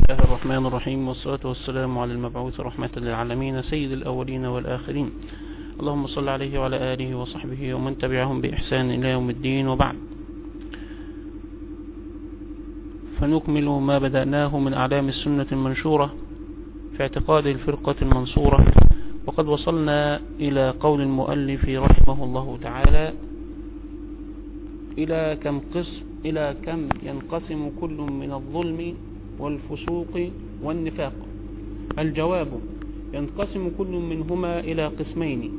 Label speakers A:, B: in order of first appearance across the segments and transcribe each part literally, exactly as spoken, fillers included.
A: الله الرحمن الرحيم، والصلاة والسلام على المبعوث رحمة للعالمين سيد الأولين والآخرين. اللهم صل عليه وعلى آله وصحبه ومن تبعهم بإحسان إلى يوم الدين، وبعد. فنكمل ما بدأناه من أعلام السنة المنشورة في اعتقاد الفرقة المنصورة، وقد وصلنا إلى قول المؤلف رحمه الله تعالى: إلى كم قسم إلى كم ينقسم كل من الظلم والفسوق والنفاق؟ الجواب: ينقسم كل منهما إلى قسمين.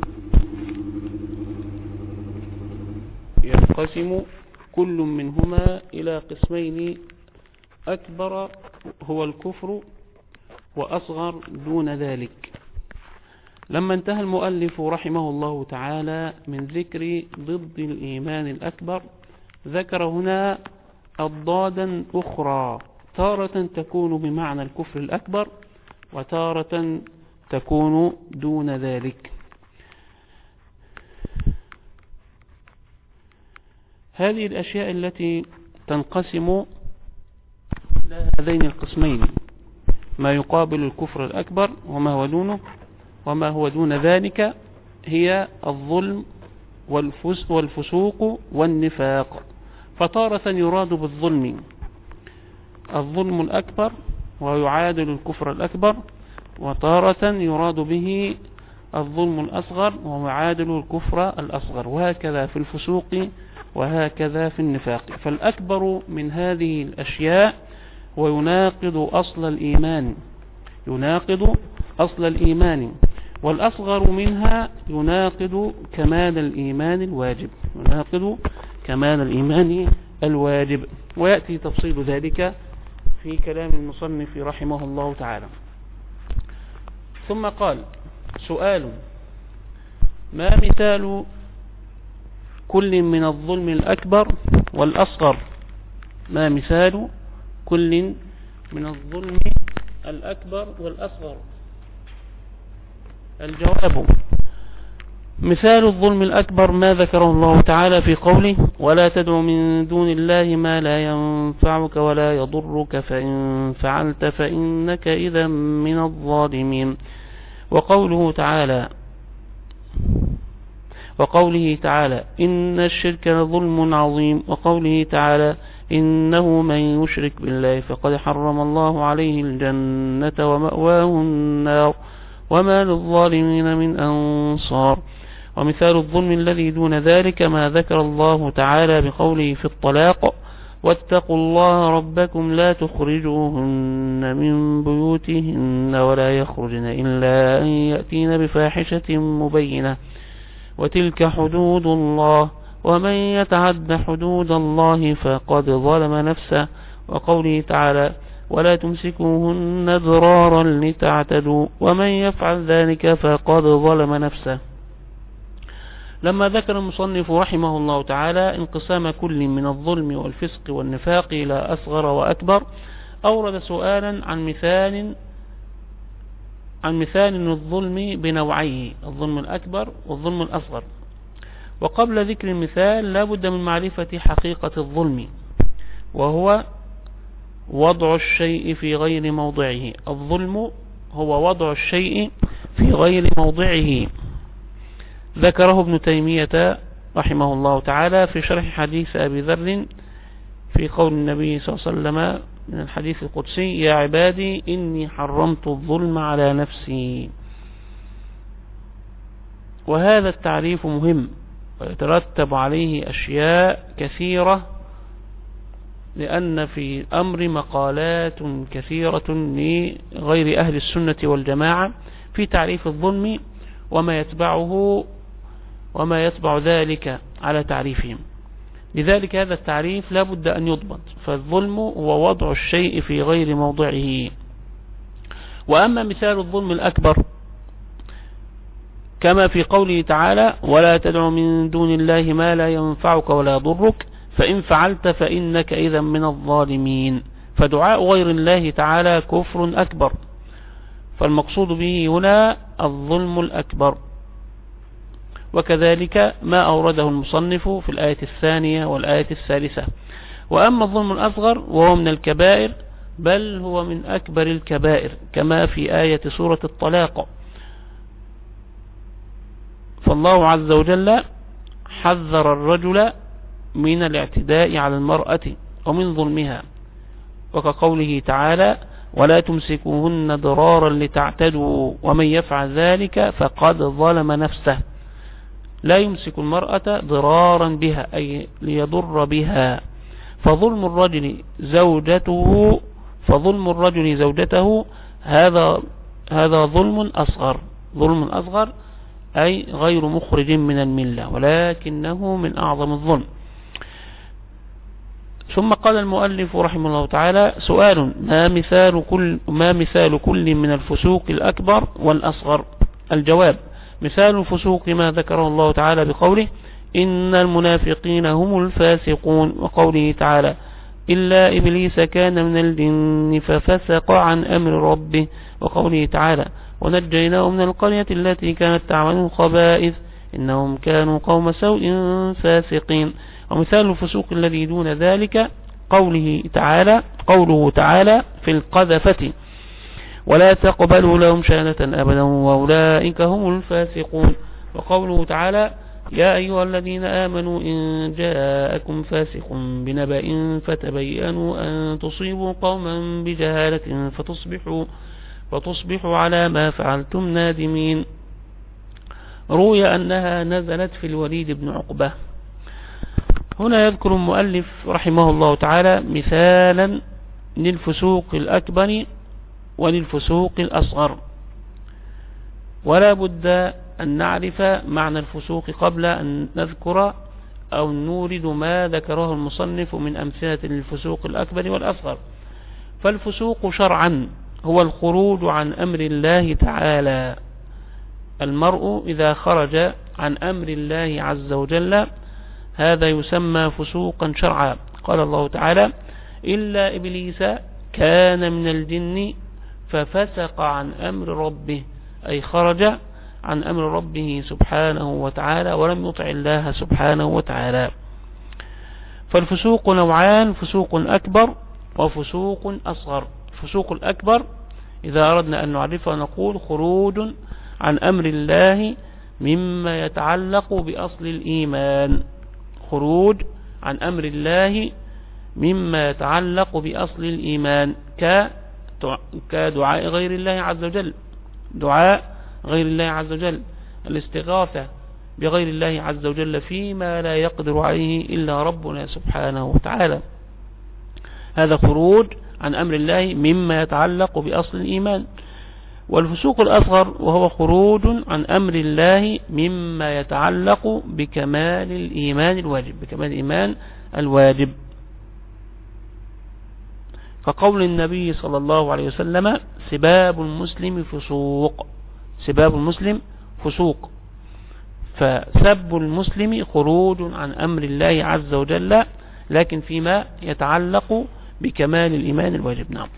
A: ينقسم كل منهما إلى قسمين: أكبر هو الكفر، وأصغر دون ذلك. لما انتهى المؤلف رحمه الله تعالى من ذكر ضد الإيمان الأكبر، ذكر هنا أضدادا أخرى، تارة تكون بمعنى الكفر الأكبر، وتارة تكون دون ذلك. هذه الأشياء التي تنقسم إلى هذين القسمين: ما يقابل الكفر الأكبر وما هو دونه وما هو دون ذلك، هي الظلم والفسوق والنفاق. فتارة يراد بالظلم الظلم الأكبر ويعادل الكفر الأكبر، وتارة يراد به الظلم الأصغر ويعادل الكفر الأصغر، وهكذا في الفسوق وهكذا في النفاق. فالأكبر من هذه الأشياء ويناقض أصل الإيمان يناقض أصل الإيمان والأصغر منها يناقض كمال الإيمان الواجب يناقض كمال الإيمان الواجب ويأتي تفصيل ذلك في كلام المصنف رحمه الله تعالى. ثم قال: سؤال: ما مثال كل من الظلم الأكبر والأصغر؟ ما مثال كل من الظلم الأكبر والأصغر؟ الجواب: مثال الظلم الأكبر ما ذكره الله تعالى في قوله: ولا تدع من دون الله ما لا ينفعك ولا يضرك فإن فعلت فإنك إذا من الظالمين. وقوله تعالى وقوله تعالى إن الشرك لظلم عظيم. وقوله تعالى: إنه من يشرك بالله فقد حرم الله عليه الجنة ومأواه النار وما للظالمين من أنصار. ومثال الظلم الذي دون ذلك ما ذكر الله تعالى بقوله في الطلاق: واتقوا الله ربكم لا تخرجوهن من بيوتهن ولا يخرجن إلا أن يأتين بفاحشة مبينة وتلك حدود الله ومن يتعد حدود الله فقد ظلم نفسه. وقوله تعالى: ولا تمسكوهن ضرارا لتعتدوا ومن يفعل ذلك فقد ظلم نفسه. لما ذكر المصنف رحمه الله تعالى انقسام كل من الظلم والفسق والنفاق إلى أصغر وأكبر، أورد سؤالا عن مثال عن مثال الظلم بنوعيه: الظلم الأكبر والظلم الأصغر. وقبل ذكر المثال لا بد من معرفة حقيقة الظلم، وهو وضع الشيء في غير موضعه. الظلم هو وضع الشيء في غير موضعه. ذكره ابن تيمية رحمه الله تعالى في شرح حديث أبي ذر في قول النبي صلى الله عليه وسلم من الحديث القدسي: يا عبادي إني حرمت الظلم على نفسي. وهذا التعريف مهم ويترتب عليه أشياء كثيرة، لأن في الأمر مقالات كثيرة لغير أهل السنة والجماعة في تعريف الظلم وما يتبعه وما يتبع ذلك على تعريفهم. لذلك هذا التعريف لا بد أن يضبط. فالظلم هو وضع الشيء في غير موضعه. وأما مثال الظلم الأكبر كما في قوله تعالى: ولا تدع من دون الله ما لا ينفعك ولا يضرك فإن فعلت فإنك إذا من الظالمين. فدعاء غير الله تعالى كفر أكبر، فالمقصود به هنا الظلم الأكبر. وكذلك ما أورده المصنف في الآية الثانية والآية الثالثة. وأما الظلم الأصغر وهو من الكبائر بل هو من أكبر الكبائر كما في آية سورة الطلاق. فالله عز وجل حذر الرجل من الاعتداء على المرأة ومن ظلمها، وكقوله تعالى ولا تمسكوهن ضرارا لتعتدوا ومن يفعل ذلك فقد ظلم نفسه. لا يمسك المرأة ضرارا بها أي ليضر بها. فظلم الرجل زوجته فظلم الرجل زوجته هذا هذا ظلم أصغر ظلم أصغر أي غير مخرج من الملة، ولكنه من أعظم الظلم. ثم قال المؤلف رحمه الله تعالى سؤال: ما مثال كل ما مثال كل من الفسوق الأكبر والأصغر؟ الجواب: مثال الفسوق ما ذكره الله تعالى بقوله إن المنافقين هم الفاسقون، وقوله تعالى إلا إبليس كان من الجن ففسق عن أمر ربه، وقوله تعالى ونجيناه من القرية التي كانت تعمل الخبائث إنهم كانوا قوم سوء فاسقين. ومثال الفسوق الذي دون ذلك قوله تعالى قوله تعالى في القذفة ولا تقبلوا لهم شهادة أبدا وأولئك هم الفاسقون، وقوله تعالى يا أيها الذين آمنوا إن جاءكم فاسق بنبأ فتبينوا أن تصيبوا قوما بجهالة فتصبحوا فتصبحوا على ما فعلتم نادمين. روي أنها نزلت في الوليد بن عقبة. هنا يذكر المؤلف رحمه الله تعالى مثالا للفسوق الأكبر وللفسوق الأصغر، ولا بد أن نعرف معنى الفسوق قبل أن نذكر أو نورد ما ذكره المصنف من أمثلة للفسوق الأكبر والأصغر. فالفسوق شرعا هو الخروج عن أمر الله تعالى. المرء إذا خرج عن أمر الله عز وجل هذا يسمى فسوقا شرعا. قال الله تعالى إلا إبليس كان من الجن ففسق عن أمر ربه، أي خرج عن أمر ربه سبحانه وتعالى ولم يطع الله سبحانه وتعالى. فالفسوق نوعان: فسوق أكبر وفسوق أصغر. الفسوق الأكبر إذا أردنا أن نعرفه نقول خروج عن أمر الله مما يتعلق بأصل الإيمان، خروج عن أمر الله مما يتعلق بأصل الإيمان كدعاء غير الله عز وجل، دعاء غير الله عز وجل، الاستغاثة بغير الله عز وجل فيما لا يقدر عليه إلا ربنا سبحانه وتعالى. هذا خروج عن أمر الله مما يتعلق بأصل الإيمان. والفسوق الأصغر وهو خروج عن أمر الله مما يتعلق بكمال الإيمان الواجب بكمال الإيمان الواجب كقول النبي صلى الله عليه وسلم سباب المسلم فسوق سباب المسلم فسوق فسب المسلم خروج عن أمر الله عز وجل لكن فيما يتعلق بكمال الإيمان الواجب. نعم.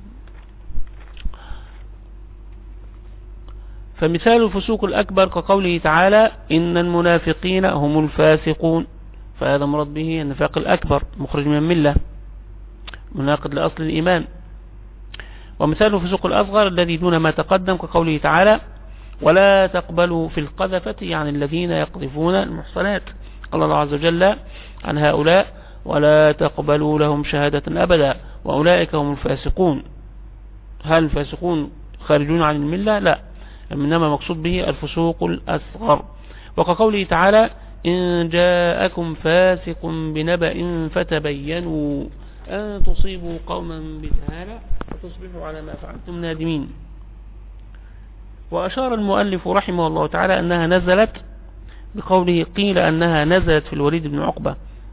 A: فمثال الفسوق الأكبر كقوله تعالى إن المنافقين هم الفاسقون، فهذا مراد به النفاق الأكبر مخرج من الملة مناقض لأصل الإيمان. ومثال الفسوق الأصغر الذي دون ما تقدم كقوله تعالى ولا تقبلوا في القذفة يعني الذين يقذفون المحصنات. قال الله عز وجل عن هؤلاء ولا تقبلوا لهم شهادة أبدا وأولئك هم الفاسقون. هل الفاسقون خارجون عن الملة؟ لا، إنما مقصود به الفسوق الأصغر. وكقوله تعالى إن جاءكم فاسق بنبأ فتبينوا أن تصيبوا قوما بجهالة فتصبحوا على ما فعلتم نادمين. وأشار المؤلف رحمه الله تعالى أنها نزلت بقوله قيل أنها نزلت في الوليد بن عقبة،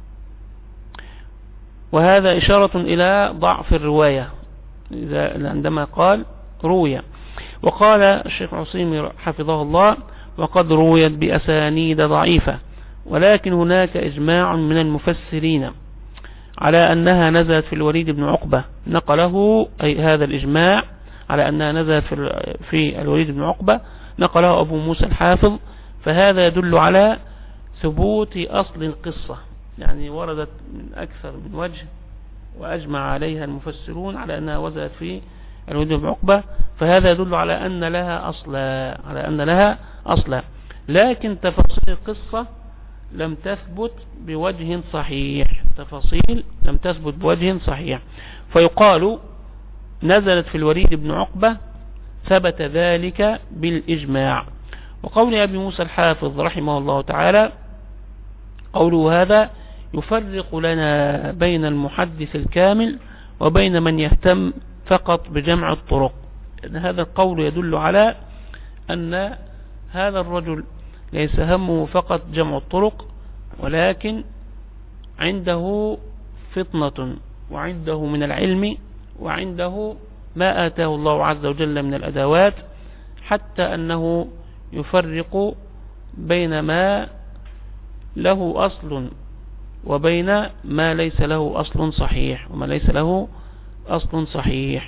A: وهذا إشارة إلى ضعف الرواية عندما قال روية. وقال الشيخ عصيمي حفظه الله وقد رويت بأسانيد ضعيفة، ولكن هناك إجماع من المفسرين على أنها نزلت في الوليد بن عقبة، نقله أي هذا الإجماع على أنها نزلت في الوليد بن عقبة نقله أبو موسى الحافظ، فهذا يدل على ثبوت أصل القصة، يعني وردت من أكثر من وجه وأجمع عليها المفسرون على أنها وزنت في الوليد بن عقبة، فهذا يدل على أن لها أصلا على أن لها أصلا لكن تفاصيل القصة لم تثبت بوجه صحيح تفاصيل لم تثبت بوجه صحيح فيقال نزلت في الوليد بن عقبة ثبت ذلك بالإجماع. وقول أبي موسى الحافظ رحمه الله تعالى قوله هذا يفرق لنا بين المحدث الكامل وبين من يهتم فقط بجمع الطرق. هذا القول يدل على أن هذا الرجل ليس همه فقط جمع الطرق، ولكن عنده فطنة وعنده من العلم وعنده ما آتاه الله عز وجل من الأدوات، حتى أنه يفرق بين ما له أصل وبين ما ليس له أصل صحيح وما ليس له أصل صحيح.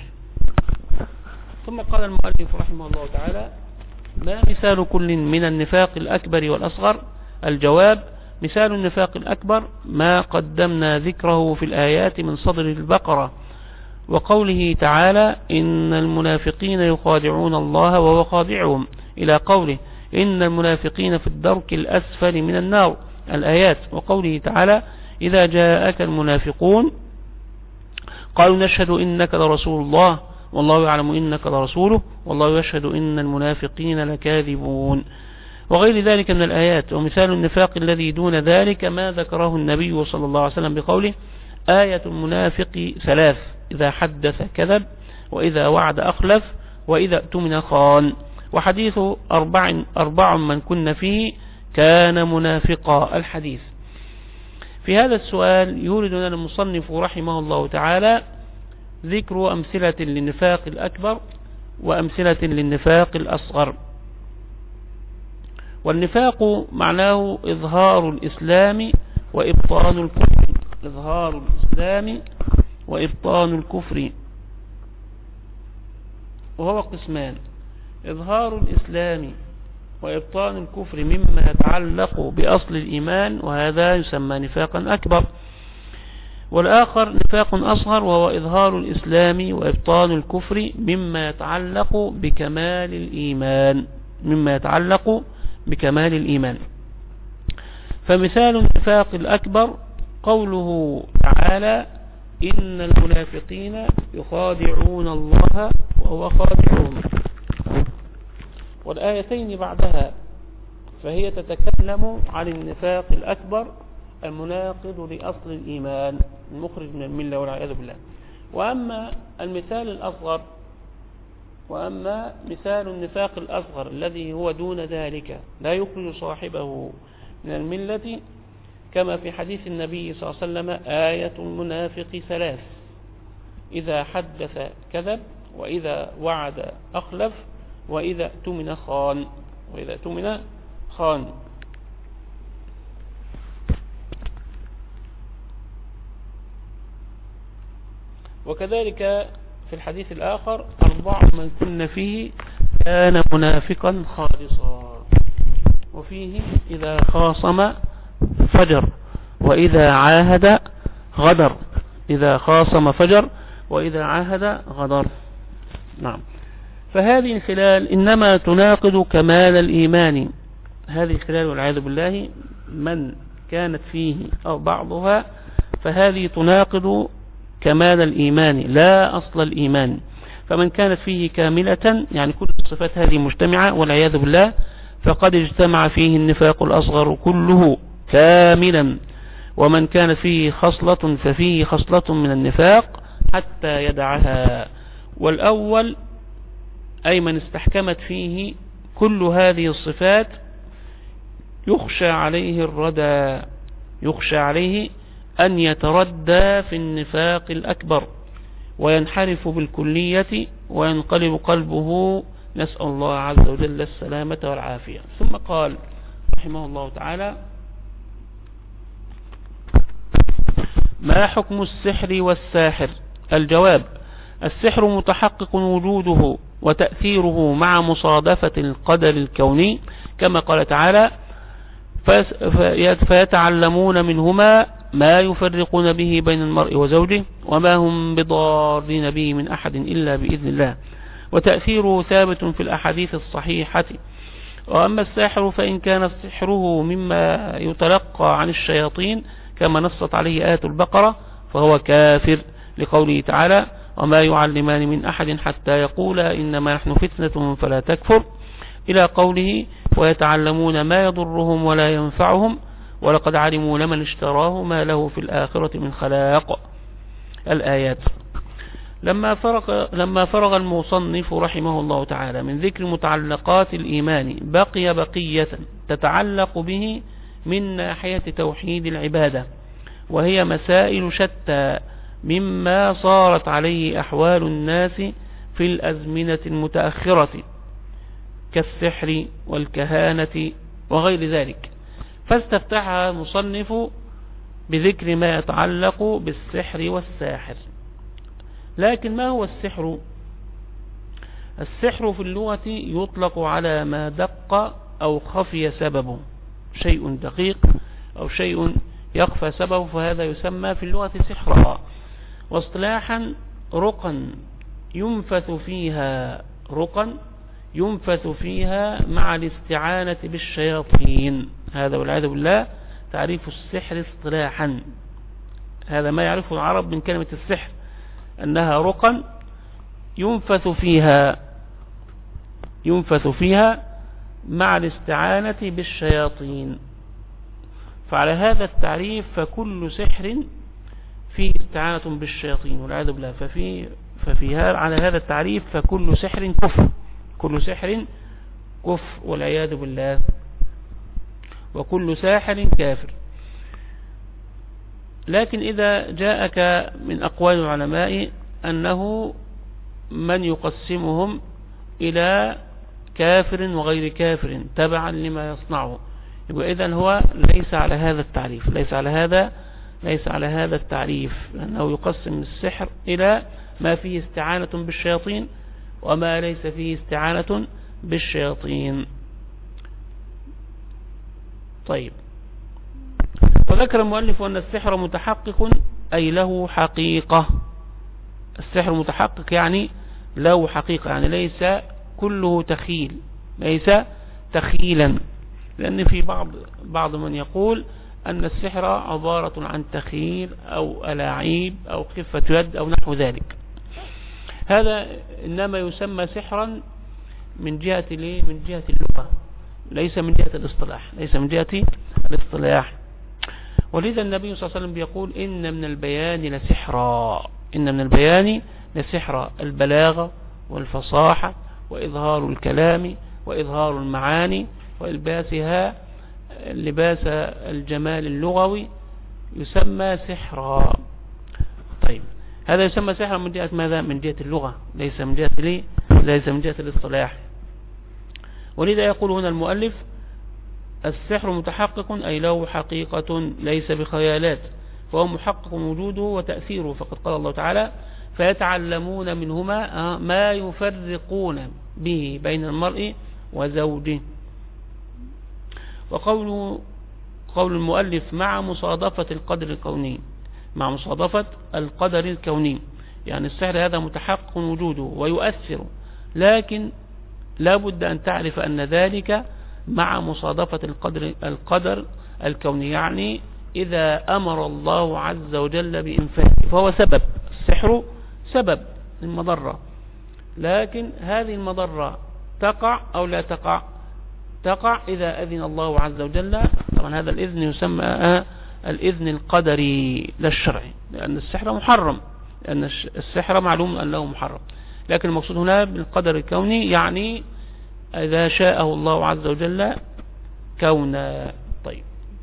A: ثم قال المؤلف رحمه الله تعالى: ما مثال كل من النفاق الأكبر والأصغر؟ الجواب: مثال النفاق الأكبر ما قدمنا ذكره في الآيات من صدر البقرة، وقوله تعالى: إن المنافقين يخادعون الله وهو خادعهم، إلى قوله: إن المنافقين في الدرك الأسفل من النار، الآيات. وقوله تعالى: إذا جاءك المنافقون قالوا نشهد إنك لرسول الله والله يعلم إنك لرسوله والله يشهد إن المنافقين لكاذبون، وغير ذلك من الآيات. ومثال النفاق الذي دون ذلك ما ذكره النبي صلى الله عليه وسلم بقوله: آية المنافق ثلاث: إذا حدث كذب، وإذا وعد أخلف، وإذا اؤتمن خان. وحديث أربع, أربع من كن فيه كان منافقا، الحديث. في هذا السؤال يورد لنا المصنف رحمه الله تعالى ذكر أمثلة للنفاق الأكبر وأمثلة للنفاق الأصغر. والنفاق معناه إظهار الإسلام وإبطان الكفر، إظهار الإسلام وإبطان الكفر، وهو قسمان: إظهار الإسلام وإبطان الكفر مما يتعلق بأصل الإيمان، وهذا يسمى نفاقا أكبر. والآخر نفاق أصغر، وهو إظهار الإسلام وإبطان الكفر مما يتعلق بكمال الإيمان مما يتعلق بكمال الإيمان. فمثال النفاق الأكبر قوله تعالى: إن المنافقين يخادعون الله وهو خادعهم، والآيتين بعدها فهي تتكلم عن النفاق الأكبر المناقض لأصل الإيمان المخرج من الملة والعياذ بالله. وأما المثال الأصغر وأما مثال النفاق الأصغر الذي هو دون ذلك لا يخرج صاحبه من الملة، كما في حديث النبي صلى الله عليه وسلم: آية المنافق ثلاث: إذا حدث كذب، وإذا وعد أخلف، وإذا اؤتمن خان وإذا اؤتمن خان. وكذلك في الحديث الآخر: أربع من كن فيه كان منافقا خالصا، وفيه: إذا خاصم فجر، وإذا عاهد غدر، إذا خاصم فجر وإذا عاهد غدر. نعم. فهذه الخلال إنما تناقض كمال الإيمان، هذه الخلال والعياذ بالله من كانت فيه أو بعضها فهذه تناقض كمال الإيمان لا أصل الإيمان. فمن كانت فيه كاملة، يعني كل الصفات هذه مجتمعة والعياذ بالله، فقد اجتمع فيه النفاق الأصغر كله كاملا. ومن كان فيه خصلة ففيه خصلة من النفاق حتى يدعها. والأول أي من استحكمت فيه كل هذه الصفات يخشى عليه الردى، يخشى عليه أن يتردى في النفاق الأكبر وينحرف بالكلية وينقلب قلبه، نسأل الله عز وجل السلامة والعافية. ثم قال رحمه الله تعالى: ما حكم السحر والساحر؟ الجواب: السحر متحقق وجوده وتأثيره مع مصادفة القدر الكوني، كما قال تعالى: فيتعلمون منهما ما يفرقون به بين المرء وزوجه وما هم بضارين به من أحد إلا بإذن الله، وتأثيره ثابت في الأحاديث الصحيحة. وأما الساحر فإن كان سحره مما يتلقى عن الشياطين كما نصت عليه آية البقرة فهو كافر، لقوله تعالى وما يعلمان من أحد حتى يقولا إنما نحن فتنة فلا تكفر، إلى قوله ويتعلمون ما يضرهم ولا ينفعهم ولقد علموا لمن اشتراه ما له في الآخرة من خلاق. الآيات. لما فرغ, لما فرغ المصنف رحمه الله تعالى من ذكر متعلقات الإيمان بقي بقية تتعلق به من ناحية توحيد العبادة، وهي مسائل شتى مما صارت عليه أحوال الناس في الأزمنة المتأخرة كالسحر والكهانة وغير ذلك، فاستفتحها المصنف بذكر ما يتعلق بالسحر والساحر. لكن ما هو السحر؟ السحر في اللغة يطلق على ما دق أو خفي سببه، شيء دقيق أو شيء يخفى سببه، فهذا يسمى في اللغة سحرا. واصطلاحا رقا ينفث فيها رقا ينفث فيها مع الاستعانة بالشياطين. هذا والعياذ بالله تعريف السحر اصطلاحا. هذا ما يعرفه العرب من كلمة السحر، أنها رقا ينفث فيها ينفث فيها مع الاستعانة بالشياطين. فعلى هذا التعريف فكل سحر فيه استعانة بالشياطين والعياذ بالله، ففي ففيها على هذا التعريف فكل سحر كفر، كل سحر كفر والعياذ بالله، وكل ساحر كافر. لكن إذا جاءك من أقوال العلماء أنه من يقسمهم إلى كافر وغير كافر تبعا لما يصنعه، يبقى إذن هو ليس على هذا التعريف، ليس على هذا ليس على هذا التعريف، لأنه يقسم السحر إلى ما فيه استعانة بالشياطين وما ليس فيه استعانة بالشياطين. طيب، وذكر المؤلف أن السحر متحقق أي له حقيقة. السحر متحقق يعني له حقيقة، يعني ليس كله تخيل، ليس تخيلا، لأن في بعض بعض من يقول أن السحر عبارة عن تخيل أو ألاعيب أو خفة يد أو نحو ذلك. هذا إنما يسمى سحرا من جهة من جهة اللغة، ليس من جهة الاصطلاح، ليس من جهة الاصطلاح. ولذا النبي صلى الله عليه وسلم بيقول إن من البيان لسحرا، إن من البيان لسحرا، البلاغة والفصاحة وإظهار الكلام وإظهار المعاني وإلباسها لباس الجمال اللغوي يسمى سحرا. طيب، هذا يسمى سحرا من جهة ماذا؟ من جهة اللغة، ليس من جهة ليه؟ ليس من جهة الاصطلاح. ولذا يقول هنا المؤلف السحر متحقق أي له حقيقة ليس بخيالات، فهو محقق وجوده وتأثيره، فقد قال الله تعالى فيتعلمون منهما ما يفرقون به بين المرء وزوجه. وقول قول المؤلف مع مصادفة القدر الكوني، مع مصادفة القدر الكوني، يعني السحر هذا متحقق وجوده ويؤثر، لكن لا بد أن تعرف أن ذلك مع مصادفة القدر القدر الكوني، يعني إذا أمر الله عز وجل بإنفاذه فهو سبب. السحر سبب المضرة، لكن هذه المضرة تقع أو لا تقع؟ تقع إذا أذن الله عز وجل. طبعا هذا الإذن يسمى الإذن القدري لا الشرعي، لأن السحر محرم، لأن السحر معلوم أنه محرم، لكن المقصود هنا بالقدر الكوني يعني إذا شاءه الله عز وجل كونا. طيب،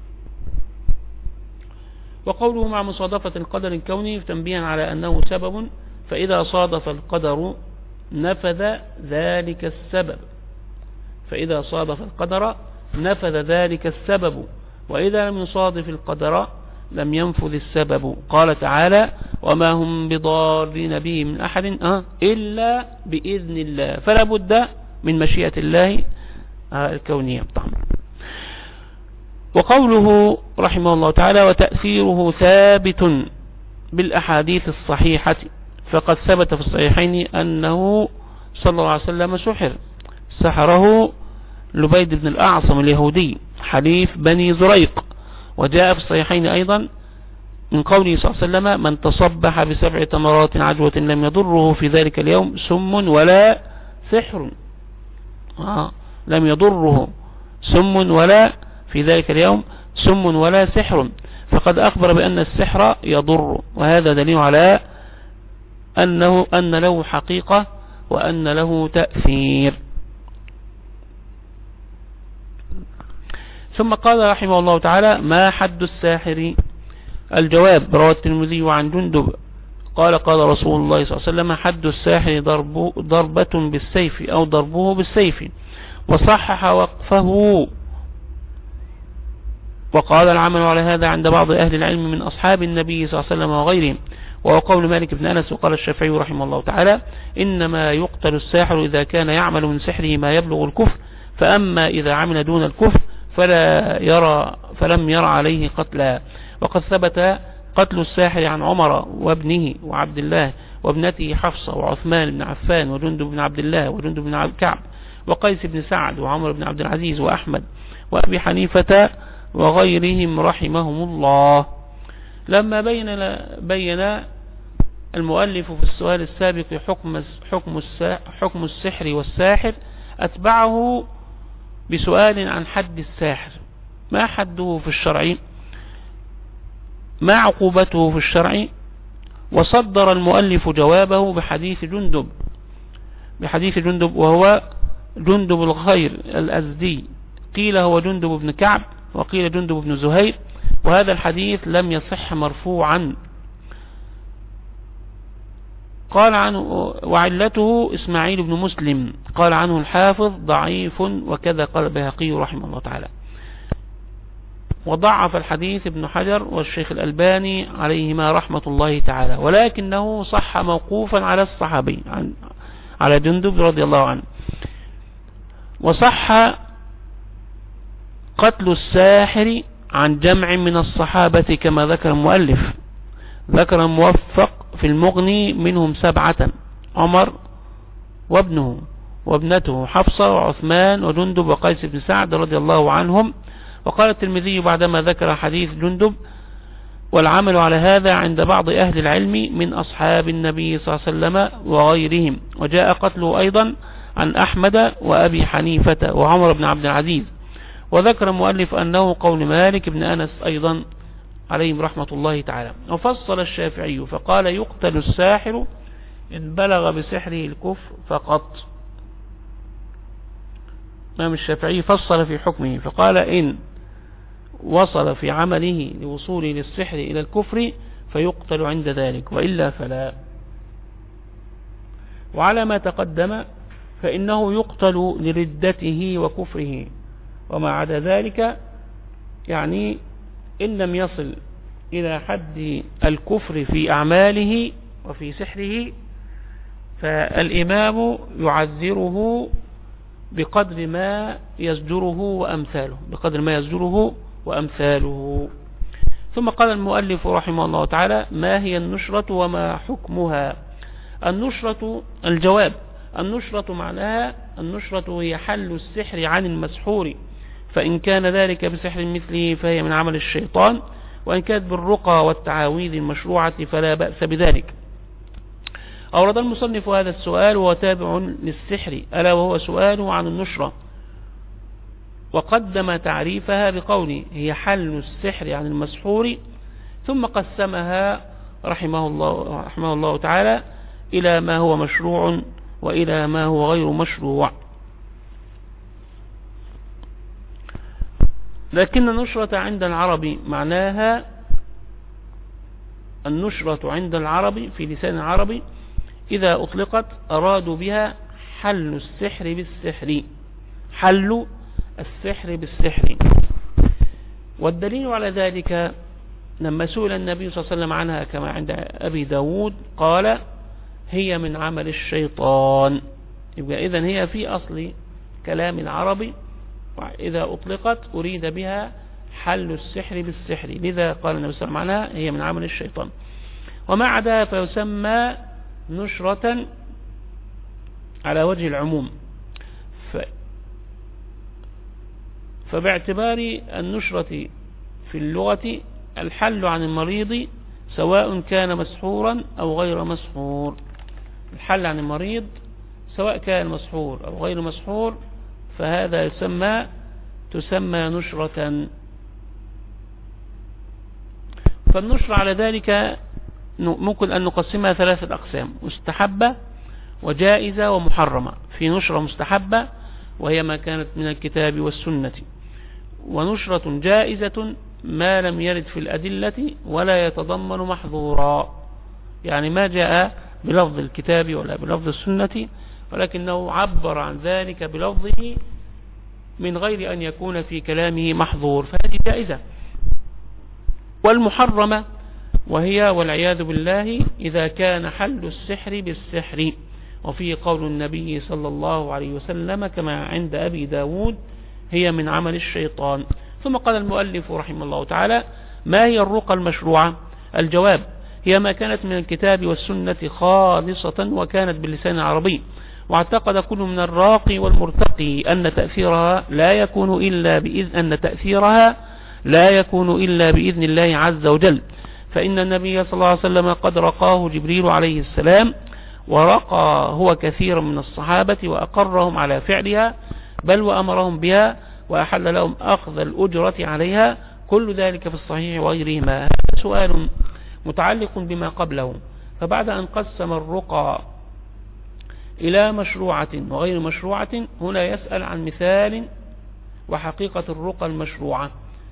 A: وقوله مع مصادفة القدر الكوني تنبيها على أنه سبب، فإذا صادف القدر نفذ ذلك السبب، فإذا صادف القدر نفذ ذلك السبب، وإذا لم يصادف القدر لم ينفذ السبب. قال تعالى وما هم بضارين به من أحد أه إلا بإذن الله، فلا بد من مشيئة الله الكونية. وقوله رحمه الله تعالى وتأثيره ثابت بالأحاديث الصحيحة، فقد ثبت في الصحيحين أنه صلى الله عليه وسلم سحر، سحره لبيد بن الأعصم اليهودي حليف بني زريق. وجاء في الصحيحين أيضا من قوله صلى الله عليه وسلم من تصبح بسبع تمرات عجوة لم يضره في ذلك اليوم سم ولا سحر. آه لم يضره سم ولا في ذلك اليوم سم ولا سحر، فقد أخبر بأن السحر يضر، وهذا دليل على أنه أن له حقيقة وأن له تأثير. ثم قال رحمه الله تعالى ما حد الساحر؟ الجواب رواه الترمذي عن جندب قال قال رسول الله صلى الله عليه وسلم حد الساحر ضرب ضربة بالسيف أو ضربه بالسيف، وصحح وقفه. وقال العمل على هذا عند بعض أهل العلم من أصحاب النبي صلى الله عليه وسلم وغيرهم، وهو قول مالك بن أنس. وقال الشافعي رحمه الله تعالى إنما يقتل الساحر إذا كان يعمل من سحره ما يبلغ الكفر، فأما إذا عمل دون الكفر فلا يرى فلم يرى عليه قتلا. وقد ثبت قتل الساحر عن عمر وابنه وعبد الله وابنته حفصة وعثمان بن عفان وجندب بن عبد الله وجندب بن كعب وقيس بن سعد وعمر بن عبد العزيز وأحمد وأبي حنيفة وغيرهم رحمهم الله. لما بين بين المؤلف في السؤال السابق حكم حكم حكم السحر والساحر، أتبعه بسؤال عن حد الساحر، ما حده في الشرع، ما عقوبته في الشرع. وصدر المؤلف جوابه بحديث جندب بحديث جندب وهو جندب الخير الأزدي، قيل هو جندب بن كعب وقيل جندب بن زهير، وهذا الحديث لم يصح مرفوعا. قال عنه وعلته إسماعيل بن مسلم، قال عنه الحافظ ضعيف، وكذا قال البيهقي رحمه الله تعالى. وضعف الحديث ابن حجر والشيخ الألباني عليهما رحمة الله تعالى، ولكنه صح موقوفا على الصحابي على جندب رضي الله عنه. وصح قتل الساحر عن جمع من الصحابة كما ذكر المؤلف، ذكر الموفق في المغني منهم سبعة: عمر وابنه وابنته حفصة وعثمان وجندب وقيس بن سعد رضي الله عنهم. وقال الترمذي بعدما ذكر حديث جندب والعمل على هذا عند بعض أهل العلم من أصحاب النبي صلى الله عليه وسلم وغيرهم، وجاء قتله أيضا عن أحمد وأبي حنيفة وعمر بن عبد العزيز. وذكر المؤلف أنه قول مالك بن أنس أيضا عليهم رحمة الله تعالى. وفصل الشافعي فقال يقتل الساحر إن بلغ بسحره الكفر فقط. الإمام الشافعي فصل في حكمه فقال إن وصل في عمله لوصوله للسحر إلى الكفر فيقتل عند ذلك، وإلا فلا. وعلى ما تقدم فإنه يقتل لردته وكفره، وما عدا ذلك يعني إن لم يصل إلى حد الكفر في أعماله وفي سحره فالإمام يعذره بقدر ما يزجره وأمثاله بقدر ما يزجره وأمثاله. ثم قال المؤلف رحمه الله تعالى ما هي النشرة وما حكمها؟ النشرة الجواب النشرة معناها النشرة هي حل السحر عن المسحور، فإن كان ذلك بسحر مثله فهي من عمل الشيطان، وإن كانت بالرقى والتعاويذ المشروعة فلا بأس بذلك. أورد المصنف هذا السؤال وهو تابع للسحر، ألا وهو سؤاله عن النشرة، وقدم تعريفها بقوله هي حل السحر عن المسحور، ثم قسمها رحمه الله, رحمه الله تعالى إلى ما هو مشروع وإلى ما هو غير مشروع. لكن النشرة عند العرب معناها النشرة عند العرب في لسان العرب إذا أطلقت أرادوا بها حل السحر بالسحر حل السحر بالسحر. والدليل على ذلك لما سئل النبي صلى الله عليه وسلم عنها كما عند أبي داود قال هي من عمل الشيطان. يبقى إذن هي في أصل كلام العرب إذا أطلقت أريد بها حل السحر بالسحر، لذا قال النبي صلى الله عليه وسلم عنها هي من عمل الشيطان. وما عداها فيسمى نشرة على وجه العموم. ف... فباعتبار النشرة في اللغة الحل عن المريض سواء كان مسحورا أو غير مسحور. الحل عن المريض سواء كان مسحور أو غير مسحور فهذا يسمى تسمى نشرة. فالنشرة على ذلك ممكن أن نقسمها ثلاثة أقسام: مستحبة وجائزة ومحرمة. في نشرة مستحبة وهي ما كانت من الكتاب والسنة، ونشرة جائزة ما لم يرد في الأدلة ولا يتضمن محظورا، يعني ما جاء بلفظ الكتاب ولا بلفظ السنة ولكنه عبر عن ذلك بلفظه من غير أن يكون في كلامه محظور، فهذه جائزة. والمحرمة وهي والعياذ بالله إذا كان حل السحر بالسحر، وفي قول النبي صلى الله عليه وسلم كما عند أبي داود هي من عمل الشيطان. ثم قال المؤلف رحمه الله تعالى: ما هي الرقى المشروعة؟ الجواب: هي ما كانت من الكتاب والسنة خالصة وكانت باللسان العربي، واعتقد كل من الراقي والمرتقي أن تأثيرها لا يكون إلا بإذن أن تأثيرها لا يكون إلا بإذن الله عز وجل، فإن النبي صلى الله عليه وسلم قد رقاه جبريل عليه السلام، ورقى هو كثير من الصحابة وأقرهم على فعلها، بل وأمرهم بها وأحل لهم أخذ الأجرة عليها، كل ذلك في الصحيح وغيرهما. هذا سؤال متعلق بما قبله. فبعد أن قسم الرقى إلى مشروعة وغير مشروعة، هنا يسأل عن مثال وحقيقة الرقى المشروعة.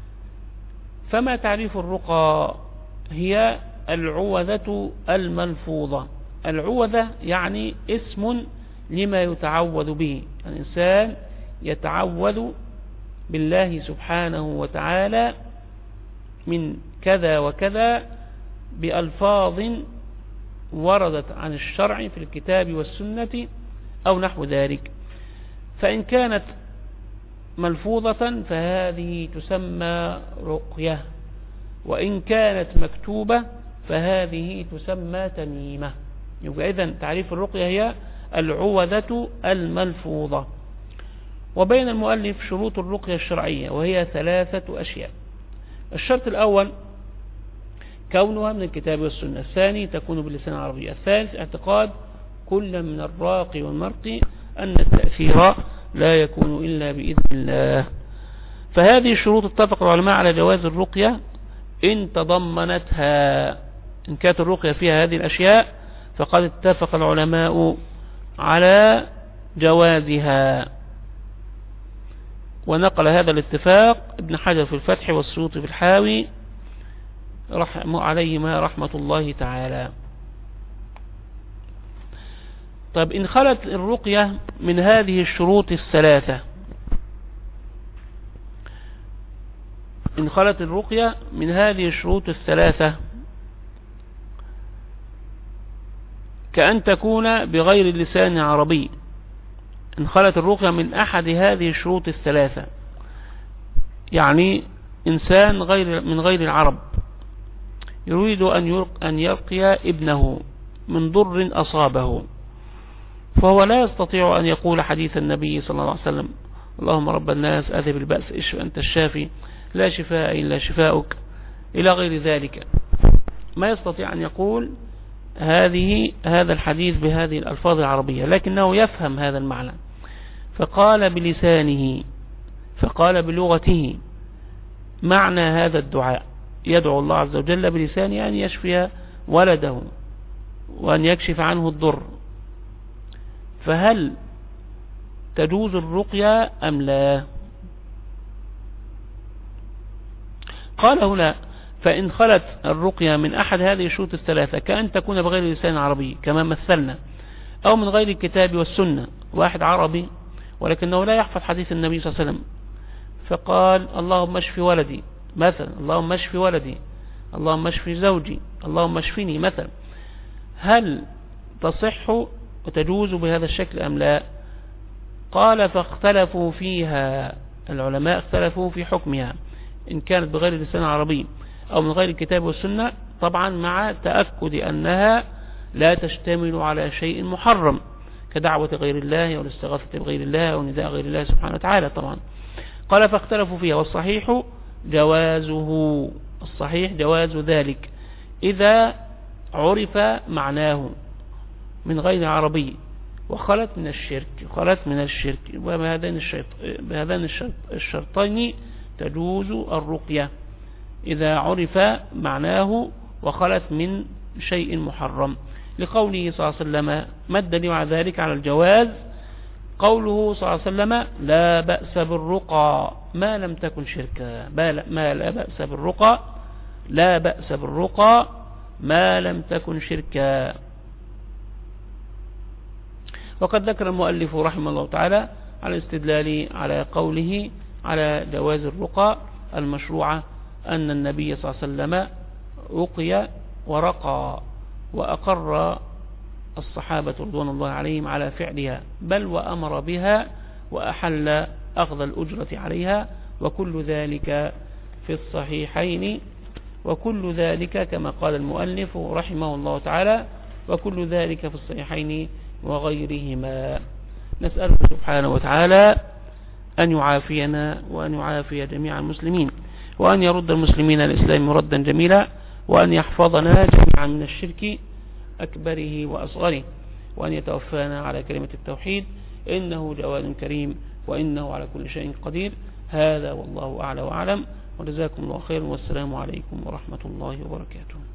A: فما تعريف الرقى؟ هي العوذة الملفوظة. العوذة يعني اسم لما يتعوذ به، الإنسان يتعوذ بالله سبحانه وتعالى من كذا وكذا بألفاظ وردت عن الشرع في الكتاب والسنة أو نحو ذلك. فإن كانت ملفوظة فهذه تسمى رقية، وإن كانت مكتوبة فهذه تسمى تميمة. يبقى إذن تعريف الرقية هي العوذة الملفوظة. وبين المؤلف شروط الرقية الشرعية وهي ثلاثة أشياء: الشرط الأول كونها من الكتاب والسنة، الثاني تكون باللسان العربي، الثالث اعتقاد كل من الراقي والمرقي أن التأثير لا يكون إلا بإذن الله. فهذه الشروط اتفق العلماء على جواز الرقية إن تضمنتها. إن كانت الرقية فيها هذه الأشياء فقد اتفق العلماء على جوازها. ونقل هذا الاتفاق ابن حجر في الفتح والسيوطي في الحاوي رحمه عليهما رحمة الله تعالى. طيب، إن خلت الرقية من هذه الشروط الثلاثة، إن خلت الرقية من هذه الشروط الثلاثة كأن تكون بغير اللسان العربي، إن خلت الرقية من أحد هذه الشروط الثلاثة، يعني إنسان غير من غير العرب يريد أن يرقي ابنه من ضر أصابه، فهو لا يستطيع أن يقول حديث النبي صلى الله عليه وسلم: اللهم رب الناس أذهب البأس اشف أنت الشافي لا شفاء إلا شفاؤك، إلى غير ذلك. ما يستطيع أن يقول هذه هذا الحديث بهذه الألفاظ العربية، لكنه يفهم هذا المعنى، فقال بلسانه فقال بلغته معنى هذا الدعاء، يدعو الله عز وجل بلسانه أن يشفي ولده وأن يكشف عنه الضر. فهل تجوز الرقية أم لا؟ قال هنا: فإن خلت الرقية من أحد هذه الشروط الثلاثة كأن تكون بغير لسان عربي كما مثلنا، أو من غير الكتاب والسنة، واحد عربي ولكنه لا يحفظ حديث النبي صلى الله عليه وسلم فقال: اللهم اشف ولدي مثلا، اللهم اشف ولدي، اللهم اشف زوجي، اللهم اشفني مثلا، هل تصح وتجوز بهذا الشكل أم لا؟ قال: فاختلفوا فيها، العلماء اختلفوا في حكمها، إن كانت بغير لسان عربي أو من غير الكتاب والسنة، طبعا مع تأكد أنها لا تشتمل على شيء محرم كدعوة غير الله أو الاستغاثة بغير الله أو نداء غير الله سبحانه وتعالى. طبعا قال فاختلفوا فيها، والصحيح جوازه، الصحيح جواز ذلك إذا عرف معناه من غير عربي وخلت من الشرك خلت من الشرك وبهذين الشرط بهذين الشرط الشرطين تجوز الرقية إذا عرف معناه وخلت من شيء محرم، لقوله صلى الله عليه وسلم. ما الدليل على ذلك على الجواز؟ قوله صلى الله عليه وسلم لا بأس بالرقى ما لم تكن شركا، ما لا بأس بالرقى لا بأس بالرقى ما لم تكن شركا. وقد ذكر المؤلف رحمه الله تعالى على الاستدلال على قوله على جواز الرقى المشروعة أن النبي صلى الله عليه وسلم رقي ورقى وأقر الصحابة رضوان الله عليهم على فعلها، بل وأمر بها وأحل أخذ الأجرة عليها، وكل ذلك في الصحيحين، وكل ذلك كما قال المؤلف رحمه الله تعالى وكل ذلك في الصحيحين وغيرهما. نسأله سبحانه وتعالى أن يعافينا وأن يعافي جميع المسلمين، وأن يرد المسلمين الإسلام ردا جميلا، وأن يحفظنا جميعا من الشرك أكبره وأصغره، وأن يتوفانا على كلمة التوحيد، إنه جواد كريم وإنه على كل شيء قدير. هذا والله أعلى وأعلم، وجزاكم الله خيرا، والسلام عليكم ورحمة الله وبركاته.